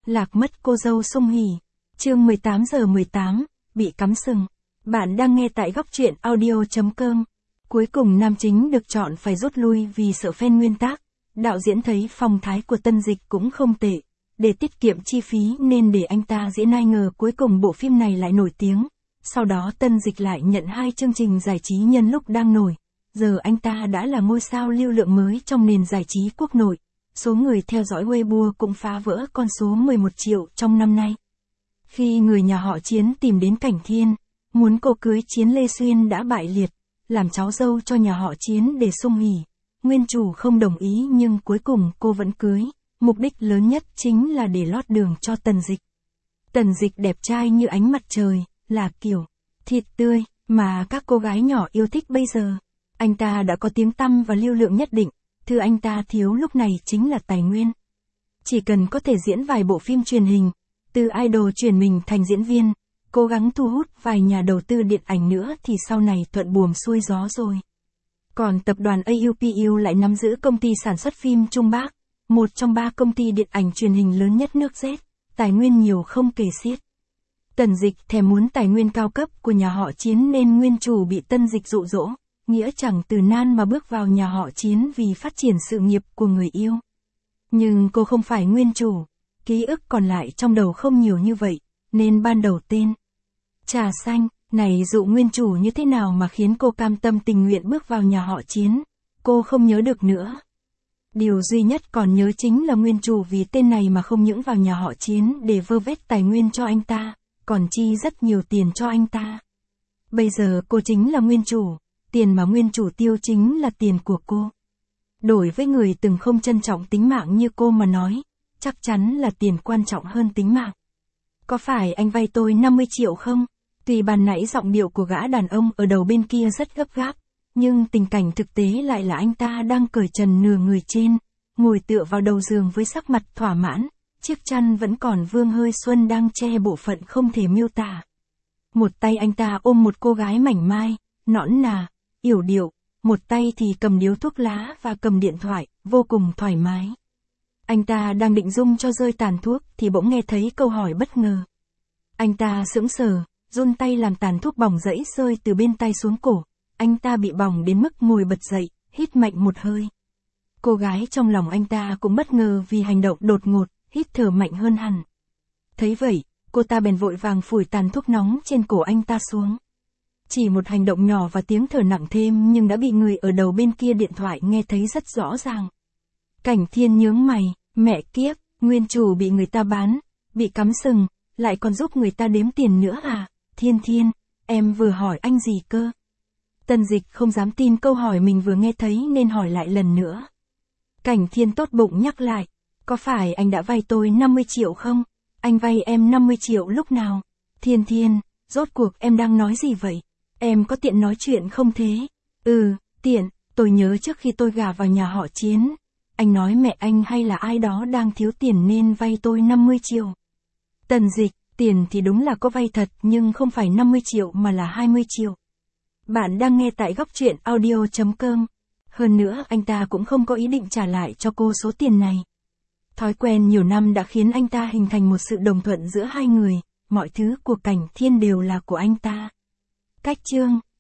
Lạc mất cô dâu Sung Hỉ. Chương 18:18, bị cắm sừng. Bạn đang nghe tại góc truyện audio.com. Cuối cùng nam chính được chọn phải rút lui vì sợ fan nguyên tác. Đạo diễn thấy phong thái của Tân Dịch cũng không tệ. Để tiết kiệm chi phí nên để anh ta diễn, ai ngờ cuối cùng bộ phim này lại nổi tiếng. Sau đó Tân Dịch lại nhận 2 chương trình giải trí nhân lúc đang nổi. Giờ anh ta đã là ngôi sao lưu lượng mới trong nền giải trí quốc nội. Số người theo dõi Weibo cũng phá vỡ con số 11 triệu trong năm nay. Khi người nhà họ Chiến tìm đến Cảnh Thiên, muốn cô cưới Chiến Lê Xuyên đã bại liệt, làm cháu dâu cho nhà họ Chiến để Sung Hỉ. Nguyên chủ không đồng ý nhưng cuối cùng cô vẫn cưới, mục đích lớn nhất chính là để lót đường cho Tần Dịch. Tần Dịch đẹp trai như ánh mặt trời, là kiểu thịt tươi mà các cô gái nhỏ yêu thích bây giờ. Anh ta đã có tiếng tăm và lưu lượng nhất định. Thứ anh ta thiếu lúc này chính là tài nguyên. Chỉ cần có thể diễn vài bộ phim truyền hình, từ idol chuyển mình thành diễn viên, cố gắng thu hút vài nhà đầu tư điện ảnh nữa thì sau này thuận buồm xuôi gió rồi. Còn tập đoàn AUPU lại nắm giữ công ty sản xuất phim Trung Bắc, một trong 3 công ty điện ảnh truyền hình lớn nhất nước Z, tài nguyên nhiều không kể xiết. Tần Dịch thèm muốn tài nguyên cao cấp của nhà họ Chiến nên nguyên chủ bị Tân Dịch dụ dỗ. Nghĩa chẳng từ nan mà bước vào nhà họ Chiến vì phát triển sự nghiệp của người yêu. Nhưng cô không phải nguyên chủ, ký ức còn lại trong đầu không nhiều như vậy, nên ban đầu tên Trà Xanh này dụ nguyên chủ như thế nào mà khiến cô cam tâm tình nguyện bước vào nhà họ Chiến, cô không nhớ được nữa. Điều duy nhất còn nhớ chính là nguyên chủ vì tên này mà không những vào nhà họ Chiến để vơ vét tài nguyên cho anh ta, còn chi rất nhiều tiền cho anh ta. Bây giờ cô chính là nguyên chủ. Tiền mà nguyên chủ tiêu chính là tiền của cô. Đổi với người từng không trân trọng tính mạng như cô mà nói, chắc chắn là tiền quan trọng hơn tính mạng. Có phải anh vay tôi 50 triệu không? Tuy ban nãy giọng điệu của gã đàn ông ở đầu bên kia rất gấp gáp, nhưng tình cảnh thực tế lại là anh ta đang cởi trần nửa người trên, ngồi tựa vào đầu giường với sắc mặt thỏa mãn, chiếc chăn vẫn còn vương hơi xuân đang che bộ phận không thể miêu tả. Một tay anh ta ôm một cô gái mảnh mai, nõn nà, yểu điệu, một tay thì cầm điếu thuốc lá và cầm điện thoại, vô cùng thoải mái. Anh ta đang định rung cho rơi tàn thuốc thì bỗng nghe thấy câu hỏi bất ngờ. Anh ta sững sờ, run tay làm tàn thuốc bỏng rẫy rơi từ bên tay xuống cổ. Anh ta bị bỏng đến mức ngồi bật dậy, hít mạnh một hơi. Cô gái trong lòng anh ta cũng bất ngờ vì hành động đột ngột, hít thở mạnh hơn hẳn. Thấy vậy, cô ta bèn vội vàng phủi tàn thuốc nóng trên cổ anh ta xuống. Chỉ một hành động nhỏ và tiếng thở nặng thêm nhưng đã bị người ở đầu bên kia điện thoại nghe thấy rất rõ ràng. Cảnh Thiên nhướng mày, mẹ kiếp, nguyên chủ bị người ta bán, bị cắm sừng, lại còn giúp người ta đếm tiền nữa à? Thiên, em vừa hỏi anh gì cơ? Tân Dịch không dám tin câu hỏi mình vừa nghe thấy nên hỏi lại lần nữa. Cảnh Thiên tốt bụng nhắc lại, có phải anh đã vay tôi 50 triệu không? Anh vay em 50 triệu lúc nào? Thiên, rốt cuộc em đang nói gì vậy? Em có tiện nói chuyện không thế? Tiện, tôi nhớ trước khi tôi gả vào nhà họ Chiến, anh nói mẹ anh hay là ai đó đang thiếu tiền nên vay tôi 50 triệu. Tần Dịch, tiền thì đúng là có vay thật nhưng không phải 50 triệu mà là 20 triệu. Bạn đang nghe tại góc truyện audio.com. Hơn nữa anh ta cũng không có ý định trả lại cho cô số tiền này. Thói quen nhiều năm đã khiến anh ta hình thành một sự đồng thuận giữa hai người, mọi thứ của Cảnh Thiên đều là của anh ta. Cách chương